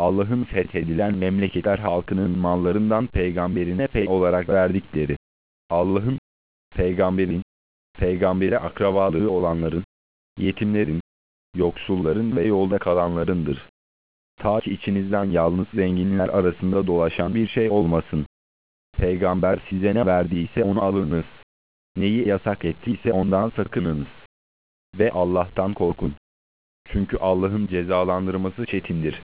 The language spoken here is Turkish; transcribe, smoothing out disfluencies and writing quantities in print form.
Allah'ın fethedilen memleketler halkının mallarından peygamberine pey olarak verdikleri. Allah'ın, peygambere akrabalığı olanların, yetimlerin, yoksulların ve yolda kalanlarındır. Ta ki içinizden yalnız zenginler arasında dolaşan bir şey olmasın. Peygamber size ne verdiyse onu alınız. Neyi yasak ettiyse ondan sakınınız. Ve Allah'tan korkun. Çünkü Allah'ın cezalandırması çetindir.